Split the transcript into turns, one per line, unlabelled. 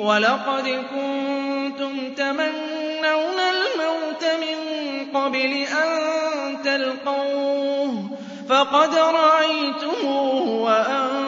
وَلَقَدْ كُنتُمْ تَمَنَّوْنَ الْمَوْتَ مِن قَبْلِ أَن تَلْقَوْهُ فَقَدْ رَأَيْتُمُوهُ